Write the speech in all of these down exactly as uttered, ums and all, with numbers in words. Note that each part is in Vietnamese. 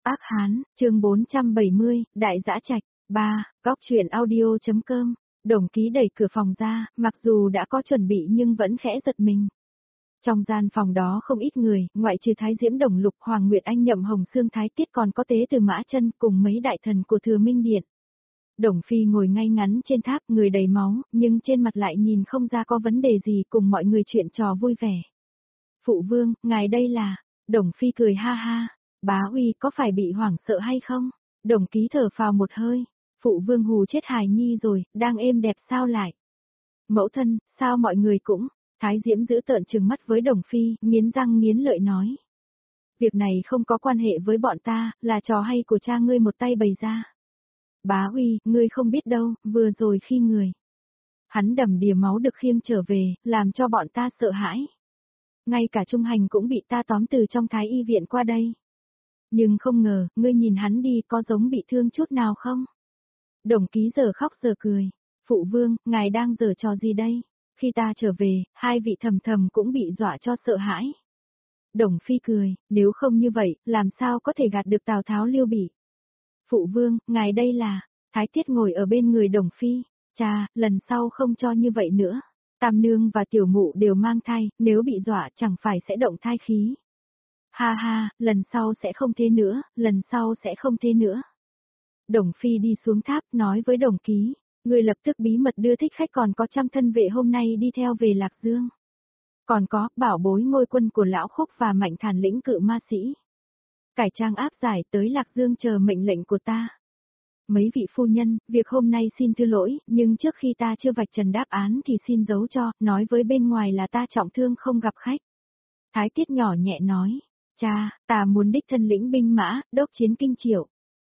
Ác Hán, chương bốn trăm bảy mươi, Đại Dã Trạch, ba, góc truyện audio.com, Đồng Ký đẩy cửa phòng ra, mặc dù đã có chuẩn bị nhưng vẫn khẽ giật mình. Trong gian phòng đó không ít người, ngoại trừ Thái Diễm Đồng Lục, Hoàng Nguyệt Anh, Nhậm Hồng Sương, Thái Tiết, còn có Tế Từ Mã Chân cùng mấy đại thần của Thừa Minh Điện. Đồng Phi ngồi ngay ngắn trên tháp, người đầy máu, nhưng trên mặt lại nhìn không ra có vấn đề gì, cùng mọi người chuyện trò vui vẻ. Phụ vương, ngài đây là... Đồng Phi cười ha ha. Bá Uy có phải bị hoảng sợ hay không? Đồng Ký thở phào một hơi. Phụ vương hù chết hài nhi rồi, đang êm đẹp sao lại? Mẫu thân, sao mọi người cũng... Thái Diễm giữ tợn trừng mắt với Đồng Phi, nghiến răng nghiến lợi nói. Việc này không có quan hệ với bọn ta, là trò hay của cha ngươi một tay bày ra. Bá Uy, ngươi không biết đâu, vừa rồi khi người. Hắn đầm đìa máu được khiêng trở về, làm cho bọn ta sợ hãi. Ngay cả Trung Hành cũng bị ta tóm từ trong Thái Y viện qua đây. Nhưng không ngờ, ngươi nhìn hắn đi có giống bị thương chút nào không? Đồng Ký giờ khóc giờ cười. Phụ vương, ngài đang giở trò gì đây? Khi ta trở về, hai vị thầm thầm cũng bị dọa cho sợ hãi. Đồng Phi cười, nếu không như vậy, làm sao có thể gạt được Tào Tháo Lưu Bị? Phụ vương, ngài đây là... Thái Tiết ngồi ở bên người Đồng Phi. Cha, lần sau không cho như vậy nữa. Tam nương và tiểu mụ đều mang thai, nếu bị dọa chẳng phải sẽ động thai khí. Ha ha, lần sau sẽ không thế nữa, lần sau sẽ không thế nữa. Đồng Phi đi xuống tháp nói với Đồng Ký, người lập tức bí mật đưa thích khách còn có trăm thân vệ hôm nay đi theo về Lạc Dương. Còn có, bảo bối ngôi quân của Lão Khúc và Mạnh Thản lĩnh cự ma sĩ. Cải trang áp giải tới Lạc Dương chờ mệnh lệnh của ta. Mấy vị phu nhân, việc hôm nay xin thứ lỗi, nhưng trước khi ta chưa vạch trần đáp án thì xin giấu cho, nói với bên ngoài là ta trọng thương không gặp khách. Thái Tiết nhỏ nhẹ nói, cha, ta muốn đích thân lĩnh binh mã, đốc chiến kinh Triệu.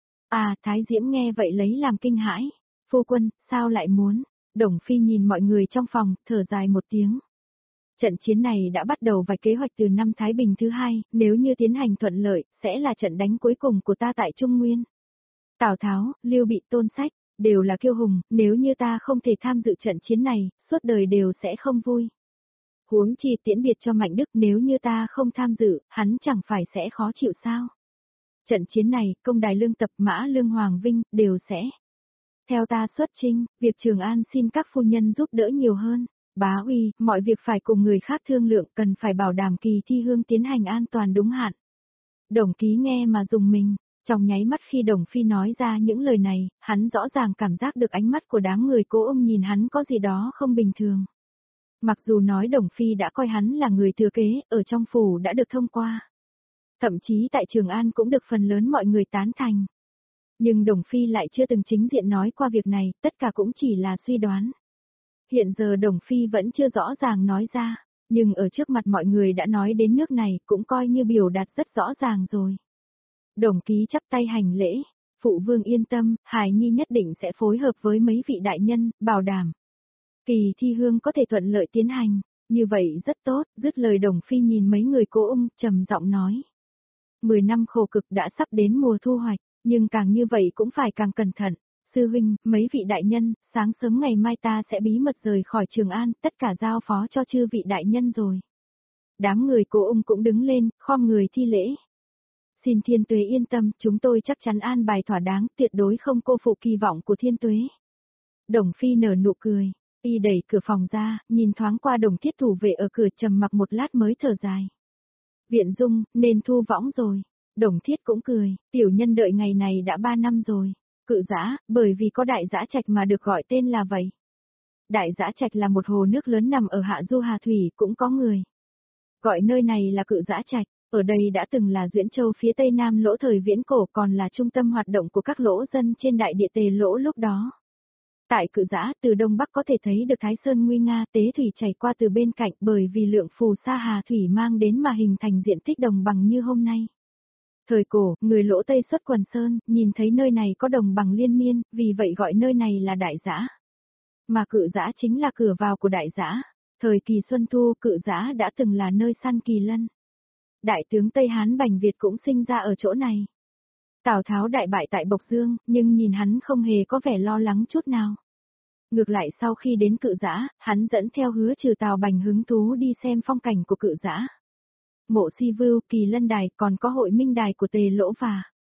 À, Thái Diễm nghe vậy lấy làm kinh hãi, phu quân, sao lại muốn? Đồng Phi nhìn mọi người trong phòng, thở dài một tiếng. Trận chiến này đã bắt đầu vạch kế hoạch từ năm Thái Bình thứ hai, nếu như tiến hành thuận lợi, sẽ là trận đánh cuối cùng của ta tại Trung Nguyên. Tào Tháo, Lưu Bị, Tôn Sách, đều là kiêu hùng, nếu như ta không thể tham dự trận chiến này, suốt đời đều sẽ không vui. Huống chi tiễn biệt cho Mạnh Đức, nếu như ta không tham dự, hắn chẳng phải sẽ khó chịu sao? Trận chiến này, công đài Lương Tập, Mã Lương, Hoàng Vinh, đều sẽ. Theo ta xuất chinh, việc Trường An xin các phu nhân giúp đỡ nhiều hơn. Bá Uy, mọi việc phải cùng người khác thương lượng, cần phải bảo đảm kỳ thi hương tiến hành an toàn đúng hạn. Đồng Ký nghe mà dùng mình. Trong nháy mắt khi Đồng Phi nói ra những lời này, hắn rõ ràng cảm giác được ánh mắt của đám người Cố Ung nhìn hắn có gì đó không bình thường. Mặc dù nói Đồng Phi đã coi hắn là người thừa kế, ở trong phủ đã được thông qua. Thậm chí tại Trường An cũng được phần lớn mọi người tán thành. Nhưng Đồng Phi lại chưa từng chính diện nói qua việc này, tất cả cũng chỉ là suy đoán. Hiện giờ Đồng Phi vẫn chưa rõ ràng nói ra, nhưng ở trước mặt mọi người đã nói đến nước này cũng coi như biểu đạt rất rõ ràng rồi. Đồng Ký chắp tay hành lễ, phụ vương yên tâm, Hải Nhi nhất định sẽ phối hợp với mấy vị đại nhân, bảo đảm. Kỳ thi hương có thể thuận lợi tiến hành, như vậy rất tốt, dứt lời Đồng Phi nhìn mấy người Cố Ung, trầm giọng nói. Mười năm khổ cực đã sắp đến mùa thu hoạch, nhưng càng như vậy cũng phải càng cẩn thận. Sư huynh, mấy vị đại nhân, sáng sớm ngày mai ta sẽ bí mật rời khỏi Trường An, tất cả giao phó cho chư vị đại nhân rồi. Đám người Cố Ung cũng đứng lên, khom người thi lễ. Xin Thiên Tuế yên tâm, chúng tôi chắc chắn an bài thỏa đáng, tuyệt đối không cô phụ kỳ vọng của Thiên Tuế. Đồng Phi nở nụ cười, y đẩy cửa phòng ra, nhìn thoáng qua Đồng Thiết thủ vệ ở cửa trầm mặc một lát mới thở dài. Viện Dung, nên thu võng rồi. Đồng Thiết cũng cười, tiểu nhân đợi ngày này đã ba năm rồi. Cự Giã, bởi vì có Đại Dã Trạch mà được gọi tên là vậy. Đại Dã Trạch là một hồ nước lớn nằm ở hạ du Hà Thủy, cũng có người gọi nơi này là Cự Giã Trạch. Ở đây đã từng là Duyễn Châu phía tây nam lỗ thời viễn cổ, còn là trung tâm hoạt động của các lỗ dân trên đại địa Tề Lỗ lúc đó. Tại Cự Giã, từ đông bắc có thể thấy được Thái Sơn nguy nga, tế thủy chảy qua từ bên cạnh, bởi vì lượng phù sa Hà Thủy mang đến mà hình thành diện tích đồng bằng như hôm nay. Thời cổ, người Lỗ Tây xuất quần sơn, nhìn thấy nơi này có đồng bằng liên miên, vì vậy gọi nơi này là Đại Dã. Mà Cự Giã chính là cửa vào của Đại Dã. Thời kỳ Xuân Thu, Cự Giã đã từng là nơi săn kỳ lân. Đại tướng Tây Hán Bành Việt cũng sinh ra ở chỗ này. Tào Tháo đại bại tại Bộc Dương, nhưng nhìn hắn không hề có vẻ lo lắng chút nào. Ngược lại sau khi đến Cự Giã, hắn dẫn theo Hứa Trừ Tào Bành hứng thú đi xem phong cảnh của Cự Giã. Mộ Si Vưu, Kỳ Lân Đài, còn có Hội Minh Đài của Tề Lỗ và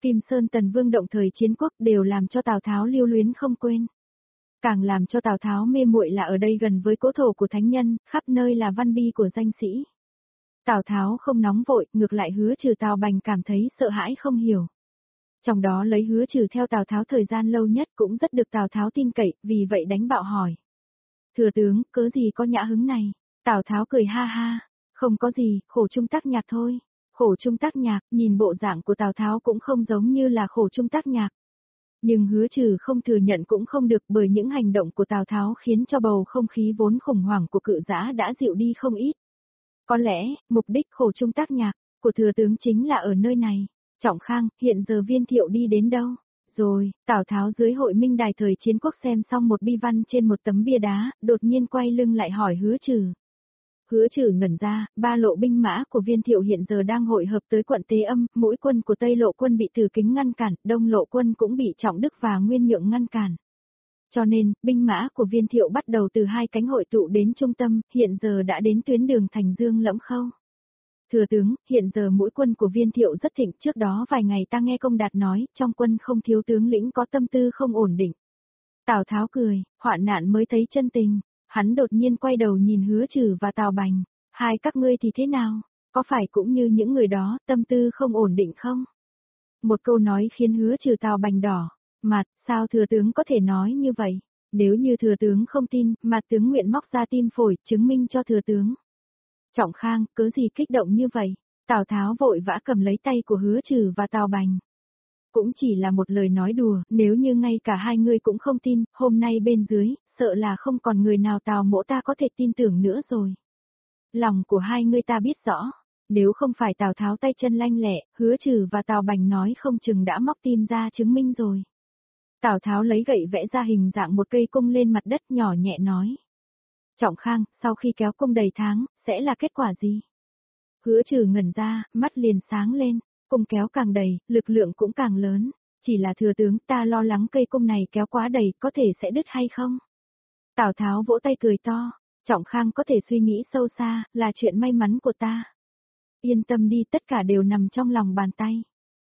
Kim Sơn Tần Vương động thời chiến quốc đều làm cho Tào Tháo lưu luyến không quên. Càng làm cho Tào Tháo mê muội là ở đây gần với cỗ thổ của thánh nhân, khắp nơi là văn bi của danh sĩ. Tào Tháo không nóng vội, ngược lại Hứa Trừ Tào Bành cảm thấy sợ hãi không hiểu. Trong đó lấy Hứa Trừ theo Tào Tháo thời gian lâu nhất cũng rất được Tào Tháo tin cậy, vì vậy đánh bạo hỏi. Thừa tướng, cớ gì có nhã hứng này? Tào Tháo cười ha ha, không có gì, khổ trung tác nhạc thôi. Khổ trung tác nhạc, nhìn bộ dạng của Tào Tháo cũng không giống như là khổ trung tác nhạc. Nhưng Hứa Trừ không thừa nhận cũng không được, bởi những hành động của Tào Tháo khiến cho bầu không khí vốn khủng hoảng của Cự Giã đã dịu đi không ít. Có lẽ, mục đích khổ trung tác nhạc của thừa tướng chính là ở nơi này. Trọng Khang, hiện giờ Viên Thiệu đi đến đâu? Rồi, Tào Tháo dưới hội minh đài thời chiến quốc xem xong một bi văn trên một tấm bia đá, đột nhiên quay lưng lại hỏi Hứa Trừ. Hứa Trừ ngẩn ra, ba lộ binh mã của Viên Thiệu hiện giờ đang hội hợp tới quận Tế Âm, mũi quân của Tây Lộ quân bị Từ Kính ngăn cản, Đông Lộ quân cũng bị Trọng Đức và Nguyên Nhượng ngăn cản. Cho nên, binh mã của Viên Thiệu bắt đầu từ hai cánh hội tụ đến trung tâm, hiện giờ đã đến tuyến đường Thành Dương Lẫm Khâu. Thừa tướng, hiện giờ mũi quân của Viên Thiệu rất thịnh, trước đó vài ngày ta nghe Công Đạt nói, trong quân không thiếu tướng lĩnh có tâm tư không ổn định. Tào Tháo cười, hoạn nạn mới thấy chân tình. Hắn đột nhiên quay đầu nhìn Hứa Trừ và Tào Bành, hai các ngươi thì thế nào, có phải cũng như những người đó, tâm tư không ổn định không? Một câu nói khiến Hứa Trừ Tào Bành đỏ mặt, sao thừa tướng có thể nói như vậy? Nếu như thừa tướng không tin, mà tướng nguyện móc ra tim phổi, chứng minh cho thừa tướng. Trọng Khang, cớ gì kích động như vậy? Tào Tháo vội vã cầm lấy tay của Hứa Trừ và Tào Bành. Cũng chỉ là một lời nói đùa, nếu như ngay cả hai người cũng không tin, hôm nay bên dưới, sợ là không còn người nào Tào mỗ ta có thể tin tưởng nữa rồi. Lòng của hai người ta biết rõ, nếu không phải Tào Tháo tay chân lanh lẹ, Hứa Trừ và Tào Bành nói không chừng đã móc tim ra chứng minh rồi. Tào Tháo lấy gậy vẽ ra hình dạng một cây cung lên mặt đất, nhỏ nhẹ nói. Trọng Khang, sau khi kéo cung đầy tháng, sẽ là kết quả gì? Hứa Trừ ngẩn ra, mắt liền sáng lên, cung kéo càng đầy, lực lượng cũng càng lớn, chỉ là thừa tướng ta lo lắng cây cung này kéo quá đầy có thể sẽ đứt hay không? Tào Tháo vỗ tay cười to, Trọng Khang có thể suy nghĩ sâu xa, là chuyện may mắn của ta. Yên tâm đi, tất cả đều nằm trong lòng bàn tay.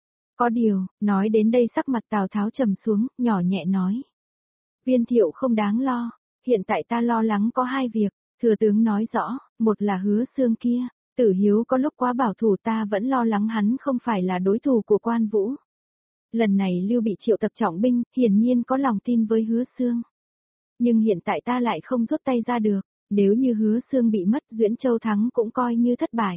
Có điều, nói đến đây sắc mặt Tào Tháo trầm xuống, nhỏ nhẹ nói. Viên Thiệu không đáng lo, hiện tại ta lo lắng có hai việc, thừa tướng nói rõ, một là Hứa Xương kia, Tử Hiếu có lúc quá bảo thủ ta vẫn lo lắng hắn không phải là đối thủ của Quan Vũ. Lần này Lưu bị triệu tập trọng binh, hiển nhiên có lòng tin với Hứa Xương. Nhưng hiện tại ta lại không rút tay ra được, nếu như Hứa Xương bị mất Duyễn Châu thắng cũng coi như thất bại.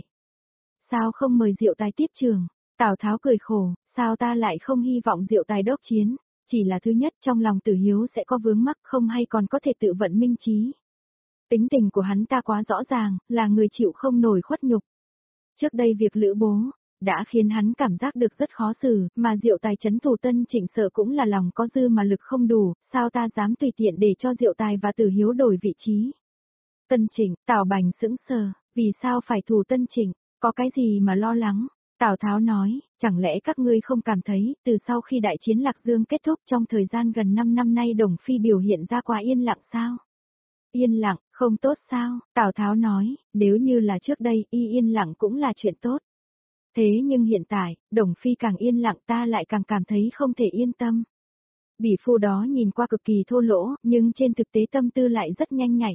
Sao không mời Diệu Tài tiếp trường? Tào Tháo cười khổ, sao ta lại không hy vọng Diệu Tài đốc chiến, chỉ là thứ nhất trong lòng Tử Hiếu sẽ có vướng mắc không hay còn có thể tự vận minh trí. Tính tình của hắn ta quá rõ ràng, là người chịu không nổi khuất nhục. Trước đây việc Lữ Bố đã khiến hắn cảm giác được rất khó xử, mà Diệu Tài trấn thủ Tân Trịnh sợ cũng là lòng có dư mà lực không đủ, sao ta dám tùy tiện để cho Diệu Tài và Tử Hiếu đổi vị trí. Tân Trịnh, Tào Bành sững sờ, vì sao phải thủ Tân Trịnh, có cái gì mà lo lắng? Tào Tháo nói, chẳng lẽ các ngươi không cảm thấy, từ sau khi đại chiến Lạc Dương kết thúc trong thời gian gần năm năm nay Đồng Phi biểu hiện ra quá yên lặng sao? Yên lặng, không tốt sao? Tào Tháo nói, nếu như là trước đây, y yên lặng cũng là chuyện tốt. Thế nhưng hiện tại, Đồng Phi càng yên lặng ta lại càng cảm thấy không thể yên tâm. Bỉ phu đó nhìn qua cực kỳ thô lỗ, nhưng trên thực tế tâm tư lại rất nhanh nhạy.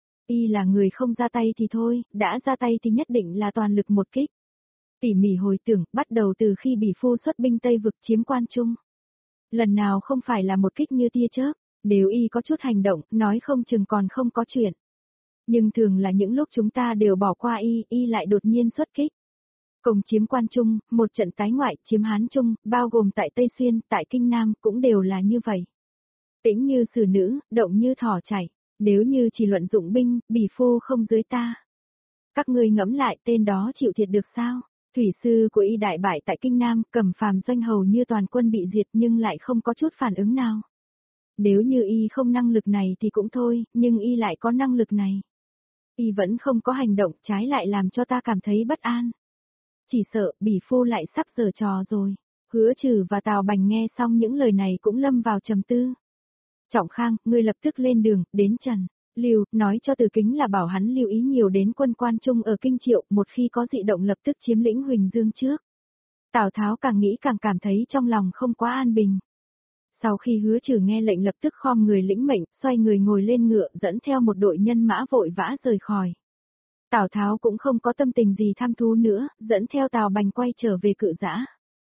Y là người không ra tay thì thôi, đã ra tay thì nhất định là toàn lực một kích. Tỉ mỉ hồi tưởng, bắt đầu từ khi bỉ phu xuất binh Tây vực chiếm Quan Trung. Lần nào không phải là một kích như tia chớp, nếu y có chút hành động, nói không chừng còn không có chuyện. Nhưng thường là những lúc chúng ta đều bỏ qua y, y lại đột nhiên xuất kích. Cùng chiếm Quan Trung, một trận tái ngoại, chiếm Hán Trung, bao gồm tại Tây Xuyên, tại Kinh Nam, cũng đều là như vậy. Tĩnh như xử nữ, động như thỏ chảy, nếu như chỉ luận dụng binh, bỉ phu không dưới ta. Các ngươi ngẫm lại tên đó chịu thiệt được sao? Thủy sư của y đại bại tại Kinh Nam, Cẩm Phàm doanh hầu như toàn quân bị diệt nhưng lại không có chút phản ứng nào. Nếu như y không năng lực này thì cũng thôi, nhưng y lại có năng lực này. Y vẫn không có hành động, trái lại làm cho ta cảm thấy bất an. Chỉ sợ, bỉ phu lại sắp giở trò rồi. Hứa Trừ và Tào Bành nghe xong những lời này cũng lâm vào trầm tư. Trọng Khang, ngươi lập tức lên đường, đến Trần Lưu, nói cho Từ Kính là bảo hắn lưu ý nhiều đến quân Quan Trung ở Kinh Triệu, một khi có dị động lập tức chiếm lĩnh Huỳnh Dương trước. Tào Tháo càng nghĩ càng cảm thấy trong lòng không quá an bình. Sau khi Hứa Trừ nghe lệnh lập tức khom người lĩnh mệnh, xoay người ngồi lên ngựa dẫn theo một đội nhân mã vội vã rời khỏi. Tào Tháo cũng không có tâm tình gì tham thú nữa, dẫn theo Tào Bành quay trở về Cự Giã.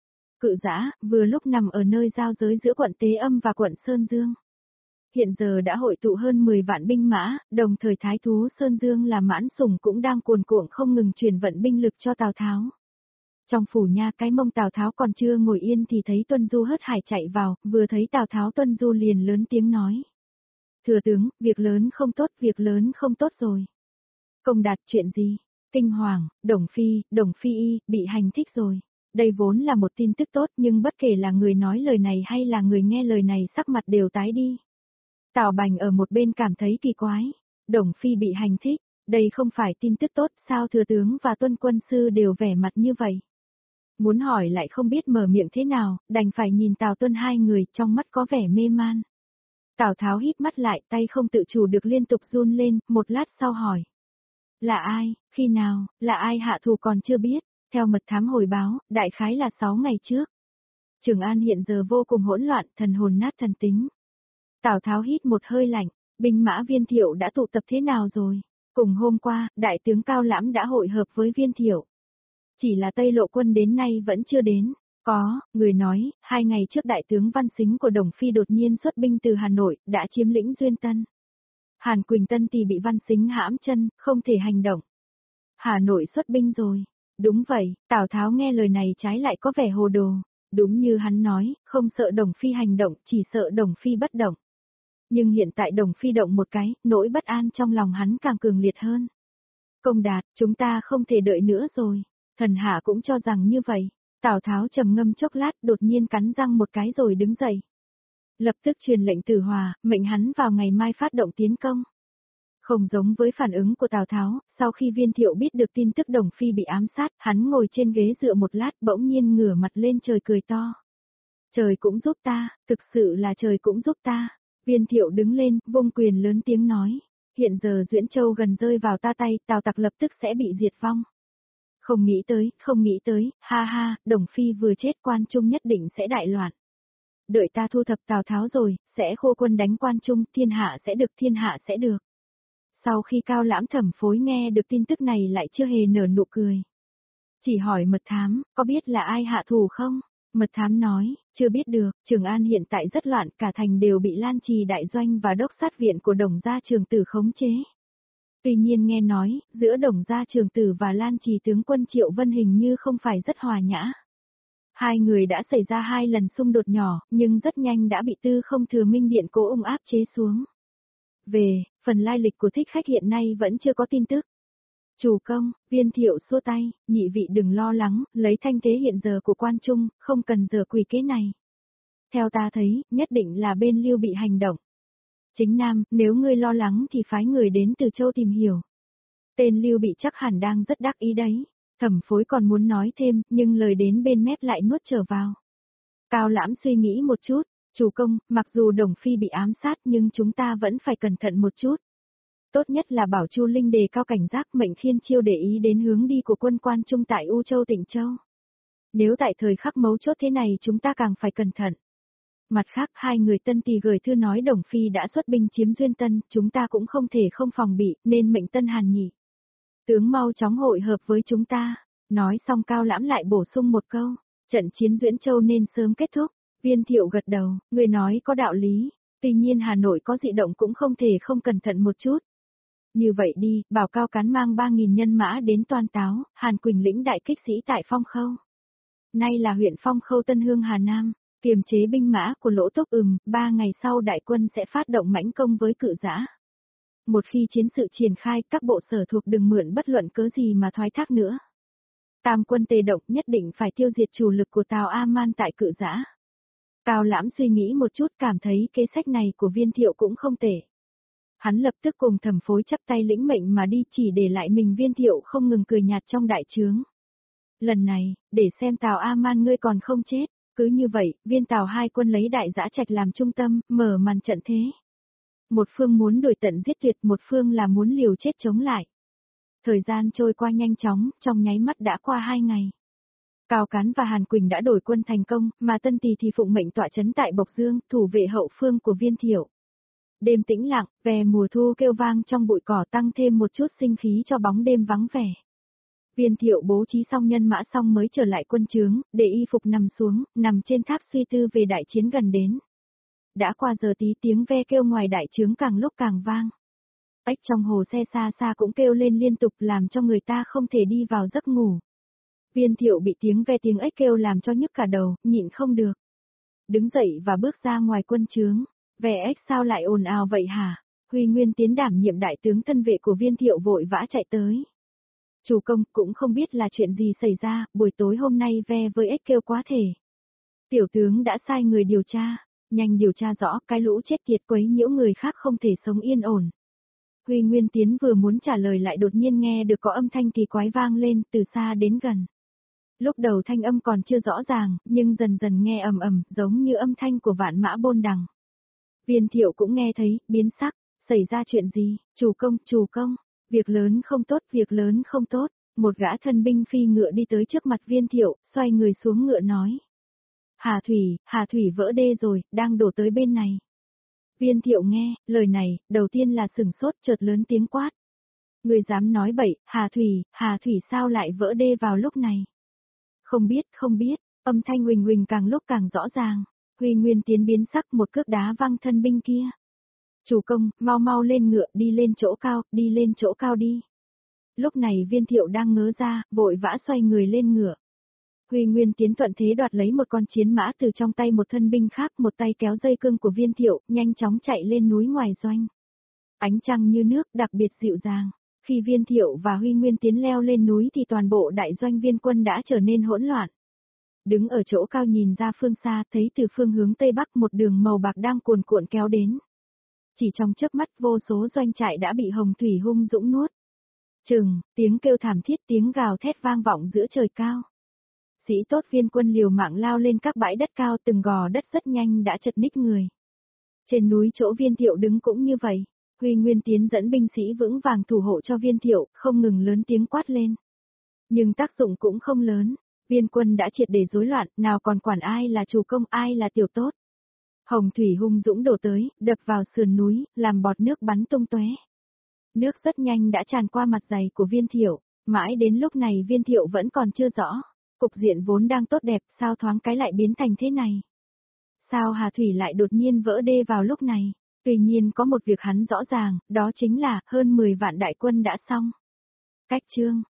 Cự Giã, vừa lúc nằm ở nơi giao giới giữa quận Tế Âm và quận Sơn Dương. Hiện giờ đã hội tụ hơn mười vạn binh mã, đồng thời thái thú Sơn Dương là Mãn Sủng cũng đang cuồn cuộn không ngừng truyền vận binh lực cho Tào Tháo. Trong phủ nha cái mông Tào Tháo còn chưa ngồi yên thì thấy Tuân Du hớt hải chạy vào, vừa thấy Tào Tháo Tuân Du liền lớn tiếng nói. Thừa tướng, việc lớn không tốt, việc lớn không tốt rồi. Công đạt chuyện gì? Kinh hoàng, Đồng Phi, Đồng Phi y, bị hành thích rồi. Đây vốn là một tin tức tốt nhưng bất kể là người nói lời này hay là người nghe lời này sắc mặt đều tái đi. Tào Bành ở một bên cảm thấy kỳ quái. Đồng Phi bị hành thích, đây không phải tin tức tốt, sao thừa tướng và Tuân quân sư đều vẻ mặt như vậy? Muốn hỏi lại không biết mở miệng thế nào, đành phải nhìn Tào Tuân hai người trong mắt có vẻ mê man. Tào Tháo híp mắt lại, tay không tự chủ được liên tục run lên, một lát sau hỏi. Là ai, khi nào, là ai hạ thù còn chưa biết, theo mật thám hồi báo, đại khái là sáu ngày trước. Trường An hiện giờ vô cùng hỗn loạn, thần hồn nát thần tính. Tào Tháo hít một hơi lạnh, binh mã Viên Thiệu đã tụ tập thế nào rồi? Cùng hôm qua, đại tướng Cao Lãm đã hội hợp với Viên Thiệu. Chỉ là Tây Lộ quân đến nay vẫn chưa đến. Có, người nói, hai ngày trước đại tướng Văn Sính của Đồng Phi đột nhiên xuất binh từ Hà Nội, đã chiếm lĩnh Duyên Tân. Hàn Quỳnh Tân thì bị Văn Sính hãm chân, không thể hành động. Hà Nội xuất binh rồi. Đúng vậy, Tào Tháo nghe lời này trái lại có vẻ hồ đồ. Đúng như hắn nói, không sợ Đồng Phi hành động, chỉ sợ Đồng Phi bất động. Nhưng hiện tại Đồng Phi động một cái, nỗi bất an trong lòng hắn càng cường liệt hơn. Công đạt, chúng ta không thể đợi nữa rồi. Thần Hạ cũng cho rằng như vậy. Tào Tháo trầm ngâm chốc lát, đột nhiên cắn răng một cái rồi đứng dậy. Lập tức truyền lệnh Tử Hòa, mệnh hắn vào ngày mai phát động tiến công. Không giống với phản ứng của Tào Tháo, sau khi Viên Thiệu biết được tin tức Đồng Phi bị ám sát, hắn ngồi trên ghế dựa một lát bỗng nhiên ngửa mặt lên trời cười to. Trời cũng giúp ta, thực sự là trời cũng giúp ta. Viên Thiệu đứng lên, vung quyền lớn tiếng nói. Hiện giờ Duyễn Châu gần rơi vào ta tay, Tào tặc lập tức sẽ bị diệt vong. Không nghĩ tới, không nghĩ tới, ha ha, Đồng Phi vừa chết Quan Trung nhất định sẽ đại loạn. Đợi ta thu thập Tào Tháo rồi, sẽ khô quân đánh Quan Trung, thiên hạ sẽ được, thiên hạ sẽ được. Sau khi Cao Lãm Thẩm Phối nghe được tin tức này lại chưa hề nở nụ cười. Chỉ hỏi mật thám, có biết là ai hạ thủ không? Mật thám nói, chưa biết được, Trường An hiện tại rất loạn, cả thành đều bị Lan Trì đại doanh và đốc sát viện của Đồng gia Trường Tử khống chế. Tuy nhiên nghe nói, giữa Đồng gia Trường Tử và Lan Trì tướng quân Triệu Vân hình như không phải rất hòa nhã. Hai người đã xảy ra hai lần xung đột nhỏ, nhưng rất nhanh đã bị Tư Không Thừa Minh Điện cố ung áp chế xuống. Về, phần lai lịch của thích khách hiện nay vẫn chưa có tin tức. Chủ công, Viên Thiệu xua tay, nhị vị đừng lo lắng, lấy thanh thế hiện giờ của Quan Trung, không cần giở quỷ kế này. Theo ta thấy, nhất định là bên Lưu bị hành động. Chính Nam, nếu ngươi lo lắng thì phái người đến Từ Châu tìm hiểu. Tên Lưu bị chắc hẳn đang rất đắc ý đấy. Thẩm Phối còn muốn nói thêm, nhưng lời đến bên mép lại nuốt trở vào. Cao Lãm suy nghĩ một chút, chủ công, mặc dù Đồng Phi bị ám sát nhưng chúng ta vẫn phải cẩn thận một chút. Tốt nhất là bảo Chu Linh đề cao cảnh giác, mệnh Khiên Chiêu để ý đến hướng đi của quân Quan Trung tại U Châu Tịnh Châu. Nếu tại thời khắc mấu chốt thế này chúng ta càng phải cẩn thận. Mặt khác, hai người Tân Tỳ gửi thư nói Đồng Phi đã xuất binh chiếm Duyên Tân, chúng ta cũng không thể không phòng bị, nên mệnh Tân Hàn nhị tướng mau chóng hội hợp với chúng ta. Nói xong Cao Lãm lại bổ sung một câu, trận chiến Duyễn Châu nên sớm kết thúc. Viên Thiệu gật đầu, người nói có đạo lý, tuy nhiên Hà Nội có dị động cũng không thể không cẩn thận một chút. Như vậy đi, bảo Cao Cán mang ba nghìn nhân mã đến Toan Táo, Hàn Quỳnh lĩnh đại kích sĩ tại Phong Khâu. Nay là huyện Phong Khâu Tân Hương Hà Nam, kiềm chế binh mã của Lỗ Tốc ừm, ba ngày sau đại quân sẽ phát động mãnh công với Cự Giã. Một khi chiến sự triển khai, các bộ sở thuộc đừng mượn bất luận cớ gì mà thoái thác nữa. Tam quân tề động nhất định phải tiêu diệt chủ lực của Tào A Man tại Cự Giã. Cao Lãm suy nghĩ một chút cảm thấy kế sách này của Viên Thiệu cũng không tệ. Hắn lập tức cùng Thẩm Phối chắp tay lĩnh mệnh mà đi, chỉ để lại mình Viên Thiệu không ngừng cười nhạt trong đại trướng. Lần này, để xem Tào A Man ngươi còn không chết, cứ như vậy, Viên Tào hai quân lấy Đại Dã Trạch làm trung tâm, mở màn trận thế. Một phương muốn đuổi tận giết tuyệt, một phương là muốn liều chết chống lại. Thời gian trôi qua nhanh chóng, trong nháy mắt đã qua hai ngày. Cao Cán và Hàn Quỳnh đã đổi quân thành công, mà Tân Tỳ thì phụng mệnh tọa trấn tại Bộc Dương, thủ vệ hậu phương của Viên Thiệu. Đêm tĩnh lặng, ve mùa thu kêu vang trong bụi cỏ tăng thêm một chút sinh khí cho bóng đêm vắng vẻ. Viên Thiệu bố trí xong nhân mã xong mới trở lại quân trướng, để y phục nằm xuống, nằm trên tháp suy tư về đại chiến gần đến. Đã qua giờ tí tiếng ve kêu ngoài đại trướng càng lúc càng vang. Ếch trong hồ xe xa xa cũng kêu lên liên tục làm cho người ta không thể đi vào giấc ngủ. Viên Thiệu bị tiếng ve tiếng ếch kêu làm cho nhức cả đầu, nhịn không được. Đứng dậy và bước ra ngoài quân trướng. Ve ếch sao lại ồn ào vậy hả? Huy Nguyên Tiến đảm nhiệm đại tướng thân vệ của Viên Thiệu vội vã chạy tới. Chủ công cũng không biết là chuyện gì xảy ra, buổi tối hôm nay ve với ếch kêu quá thể. Tiểu tướng đã sai người điều tra, nhanh điều tra rõ cái lũ chết tiệt quấy nhiễu người khác không thể sống yên ổn. Huy Nguyên Tiến vừa muốn trả lời lại đột nhiên nghe được có âm thanh kỳ quái vang lên từ xa đến gần. Lúc đầu thanh âm còn chưa rõ ràng, nhưng dần dần nghe ầm ầm, giống như âm thanh của vạn mã bôn đằng. Viên Thiệu cũng nghe thấy, biến sắc, xảy ra chuyện gì, chủ công, chủ công, việc lớn không tốt, việc lớn không tốt, một gã thân binh phi ngựa đi tới trước mặt Viên Thiệu, xoay người xuống ngựa nói. Hà Thủy, Hà Thủy vỡ đê rồi, đang đổ tới bên này. Viên Thiệu nghe, lời này, đầu tiên là sửng sốt chợt lớn tiếng quát. Người dám nói bậy, Hà Thủy, Hà Thủy sao lại vỡ đê vào lúc này? Không biết, không biết, âm thanh huỳnh huỳnh càng lúc càng rõ ràng. Huy Nguyên Tiến biến sắc một cước đá văng thân binh kia. Chủ công, mau mau lên ngựa, đi lên chỗ cao, đi lên chỗ cao đi. Lúc này Viên Thiệu đang ngớ ra, vội vã xoay người lên ngựa. Huy Nguyên Tiến thuận thế đoạt lấy một con chiến mã từ trong tay một thân binh khác, một tay kéo dây cương của Viên Thiệu, nhanh chóng chạy lên núi ngoài doanh. Ánh trăng như nước, đặc biệt dịu dàng. Khi Viên Thiệu và Huy Nguyên Tiến leo lên núi thì toàn bộ đại doanh Viên quân đã trở nên hỗn loạn. Đứng ở chỗ cao nhìn ra phương xa, thấy từ phương hướng tây bắc một đường màu bạc đang cuồn cuộn kéo đến. Chỉ trong chớp mắt vô số doanh trại đã bị hồng thủy hung dũng nuốt. Chừng, tiếng kêu thảm thiết, tiếng gào thét vang vọng giữa trời cao. Sĩ tốt Viên quân liều mạng lao lên các bãi đất cao, từng gò đất rất nhanh đã chật ních người. Trên núi chỗ Viên Thiệu đứng cũng như vậy. Huy Nguyên Tiến dẫn binh sĩ vững vàng thủ hộ cho Viên Thiệu, không ngừng lớn tiếng quát lên. Nhưng tác dụng cũng không lớn. Viên quân đã triệt để rối loạn, nào còn quản ai là chủ công, ai là tiểu tốt. Hồng thủy hung dũng đổ tới, đập vào sườn núi, làm bọt nước bắn tung tóe. Nước rất nhanh đã tràn qua mặt giày của Viên Thiệu, mãi đến lúc này Viên Thiệu vẫn còn chưa rõ. Cục diện vốn đang tốt đẹp, sao thoáng cái lại biến thành thế này? Sao Hà Thủy lại đột nhiên vỡ đê vào lúc này? Tuy nhiên có một việc hắn rõ ràng, đó chính là hơn mười vạn đại quân đã xong. Cách chương